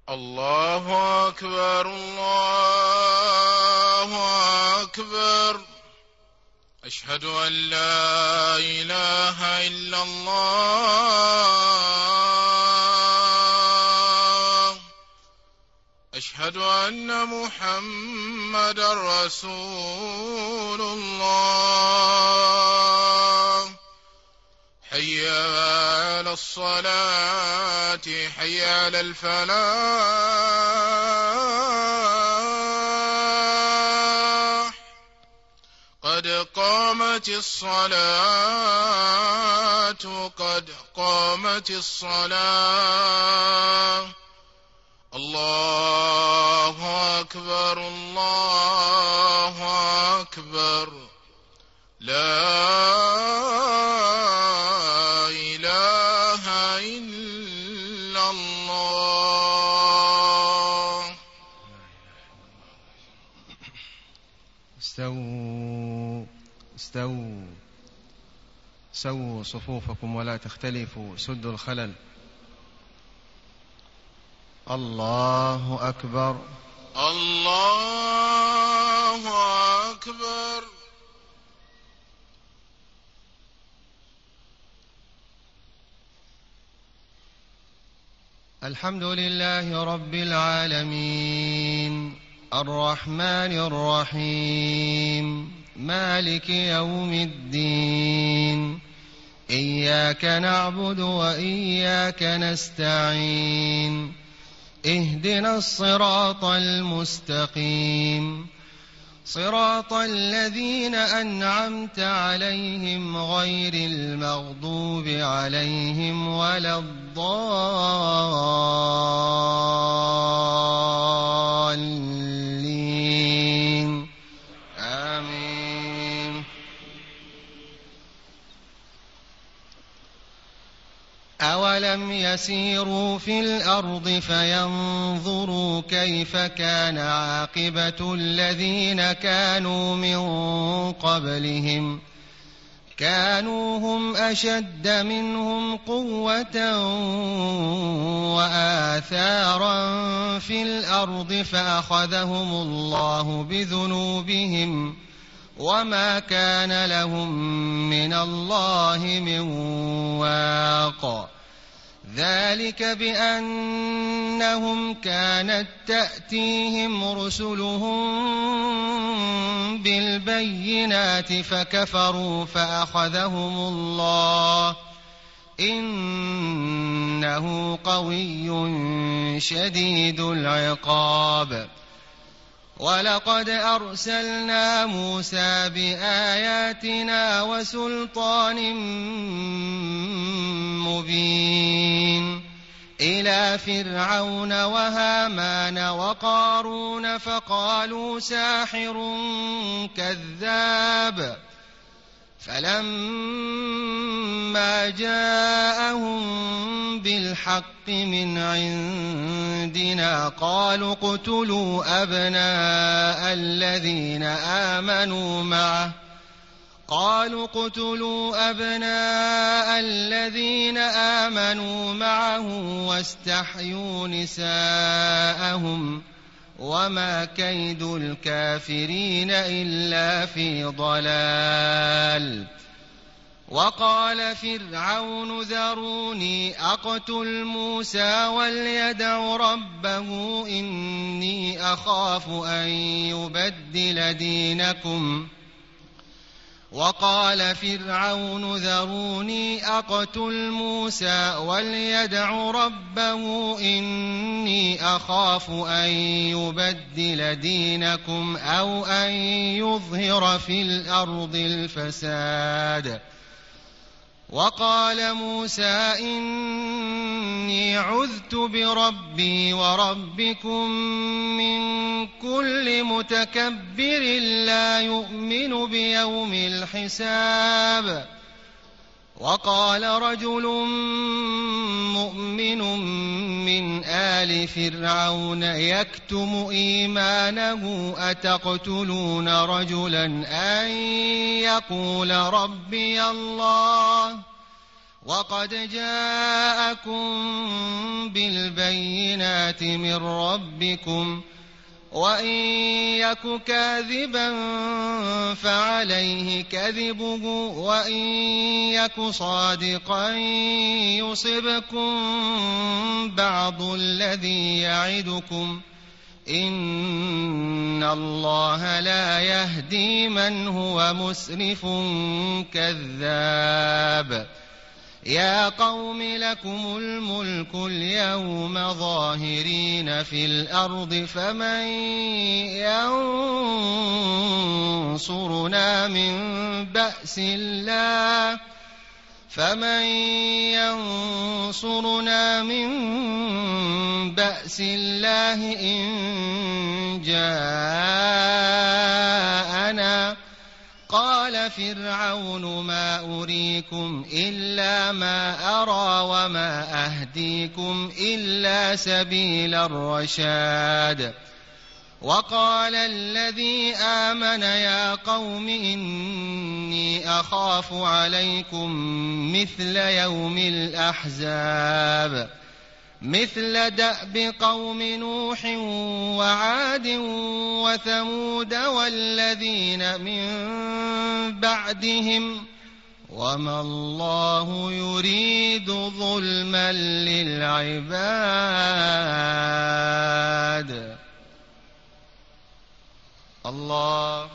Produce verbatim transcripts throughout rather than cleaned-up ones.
الله أكبر الله أكبر. أشهد أن لا إله إلا الله. أشهد أن محمدا رسول الله. حي على الصلاة حي على الفلاح. قد قامت الصلاة قد قامت الصلاة. الله أكبر الله أكبر. لا إله إلا الله. استووا استووا سووا صفوفكم ولا تختلفوا، سدوا الخلل. الله أكبر الله أكبر. الحمد لله رب العالمين، الرحمن الرحيم، مالك يوم الدين. إياك نعبد وإياك نستعين. اهدنا الصراط المستقيم، صراط الذين أنعمت عليهم غير المغضوب عليهم ولا الضالين. آمين. أولم يسيروا في الأرض فينظروا كيف كان عاقبة الذين كانوا من قبلهم؟ كانوا هم أشد منهم قوة وآثارا في الأرض فأخذهم الله بذنوبهم وما كان لهم من الله من واق. ذلك بأنهم كانت تأتيهم رسلهم بالبينات فكفروا فأخذهم الله إنه قوي شديد العقاب. ولقد أرسلنا موسى بآياتنا وسلطان مبين إلى فرعون وهامان وقارون فقالوا ساحر كذاب. فلما جاءهم بالحق من عندنا قالوا اقتلوا أبناء الذين آمنوا معه قالوا اقتلوا أبناء الذين آمنوا معه واستحيوا نساءهم وما كيد الكافرين إلا في ضلال. وقال فرعون ذروني أقتل موسى وليدع ربه إني أخاف أن يبدل دينكم. وقال فرعون ذروني أقتل موسى وليدع ربه إني أخاف أن يبدل دينكم أو أن يظهر في الأرض الفساد. وقال موسى إني عذت بربي وربكم من كل متكبر لا يؤمن بيوم الحساب. وقال رجل مؤمن من آل فرعون يكتم إيمانه أتقتلون رجلا أن يقول ربي الله وقد جاءكم بالبينات من ربكم وإن يك كاذبا فعليه كذبه وإن يك صادقا يصبكم بعض الذي يعدكم إن الله لا يهدي من هو مسرف كذاب يا قوم لكم الملك اليوم ظاهرين في الأرض فمن ينصرنا من بأس الله فمن ينصرنا من بأس الله إن جاءنا قال فرعون ما أريكم إلا ما أرى وما أهديكم إلا سبيل الرشاد وقال الذي آمن يا قوم إني أخاف عليكم مثل يوم الأحزاب مثل دأب قوم نوح وعاد وثمود والذين من بعدهم وما الله يريد ظلما للعباد. الله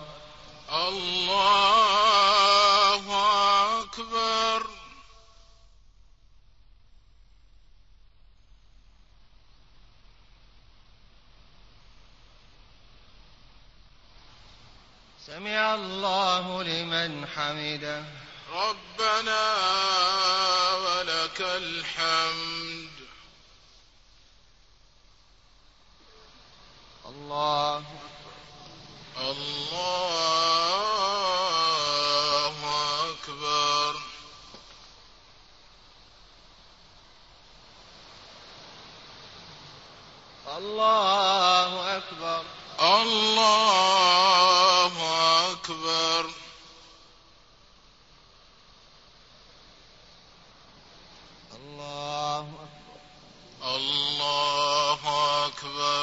الله أكبر. سمع الله لمن حمده. ربنا ولك الحمد. الله الله أكبر. الله أكبر. الله أكبر. الله الله أكبر.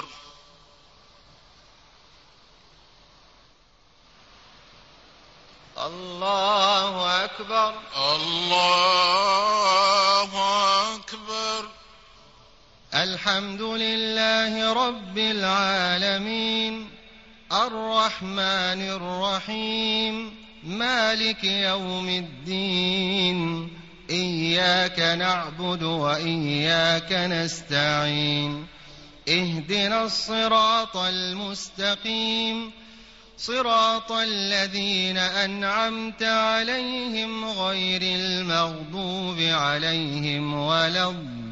الله أكبر. الله أكبر. الحمد لله رب العالمين الرحمن الرحيم مالك يوم الدين إياك نعبد وإياك نستعين اهدنا الصراط المستقيم صراط الذين أنعمت عليهم غير المغضوب عليهم ولا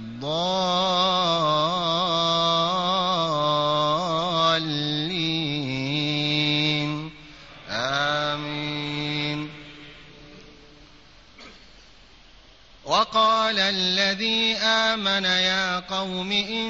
الضالين آمين. وقال الذي آمن يا قوم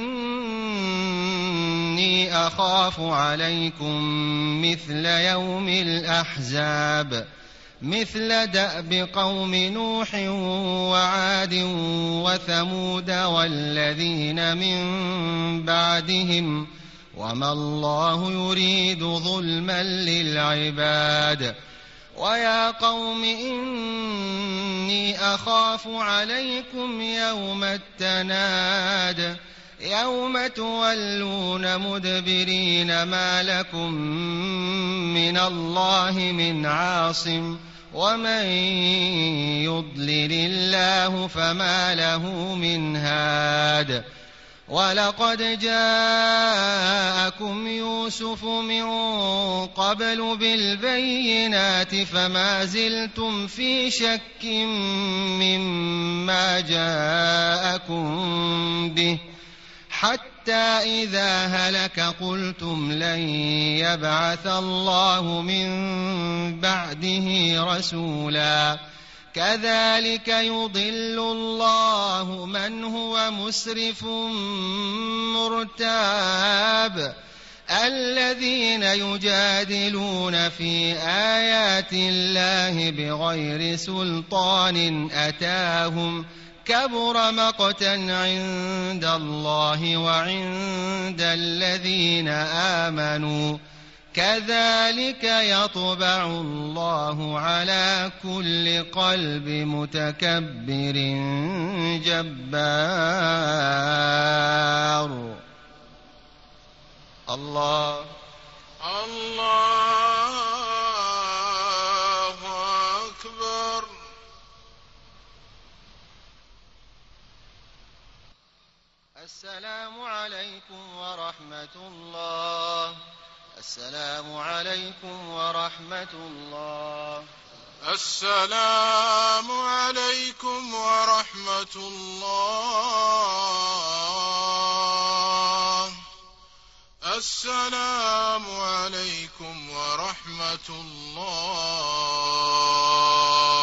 إني أخاف عليكم مثل يوم الأحزاب مثل دأب قوم نوح وعاد وثمود والذين من بعدهم وما الله يريد ظلما للعباد. ويا قوم إني أخاف عليكم يوم التناد يوم تولون مدبرين ما لكم من الله من عاصم ومن يضلل الله فما له من هاد. ولقد جاءكم يوسف من قبل بالبينات فما زلتم في شك مما جاءكم به حتى إذا هلك قلتم لن يبعث الله من بعده رسولا كذلك يضل الله من هو مسرف مرتاب. الذين يجادلون في آيات الله بغير سلطان أتاهم كبر مقتا عند الله وعند الذين آمنوا كذلك يطبع الله على كل قلب متكبر جبار. الله الله أكبر. السلام عليكم ورحمة الله. السلام عليكم ورحمة الله. السلام عليكم ورحمة الله. السلام عليكم ورحمة الله.